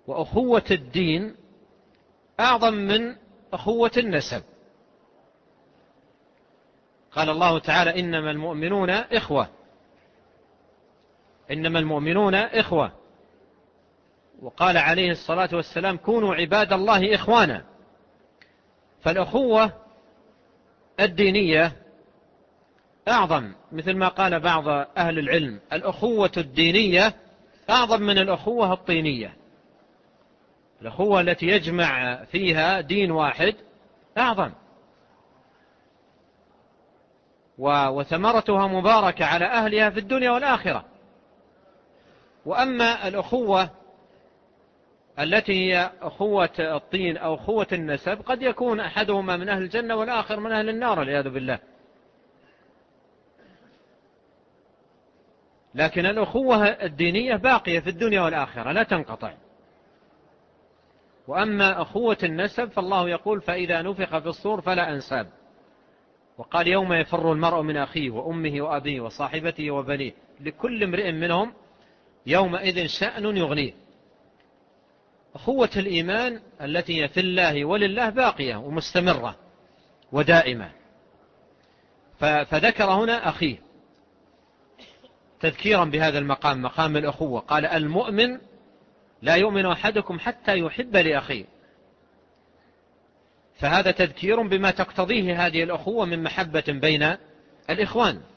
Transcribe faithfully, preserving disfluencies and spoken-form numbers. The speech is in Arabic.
وأخوة الدين أعظم من أخوة النسب. قال الله تعالى إنما المؤمنون إخوة، إنما المؤمنون إخوة. وقال عليه الصلاة والسلام كونوا عباد الله إخوانا. فالأخوة الدينية أعظم، مثل ما قال بعض أهل العلم الأخوة الدينية أعظم من الأخوة الطينية. الأخوة التي يجمع فيها دين واحد أعظم، وثمرتها مباركة على أهلها في الدنيا والآخرة. وأما الأخوة التي هي أخوة الطين أو أخوة النسب قد يكون أحدهما من أهل الجنة والآخر من أهل النار والعياذ بالله. لكن الأخوة الدينية باقية في الدنيا والآخرة لا تنقطع. وأما أخوة النسب فالله يقول فإذا نفخ في الصور فلا أنساب. وقال يوم يفر المرء من أخيه وأمه وأبيه وصاحبته وبنيه لكل امرئ منهم يومئذ شأن يغنيه. أخوة الإيمان التي هي في الله ولله باقية ومستمرة ودائمة. فذكر هنا أخيه تذكيرا بهذا المقام، مقام الأخوة. قال المؤمن لا يؤمن أحدكم حتى يحب لأخيه. فهذا تذكير بما تقتضيه هذه الأخوة من محبة بين الإخوان.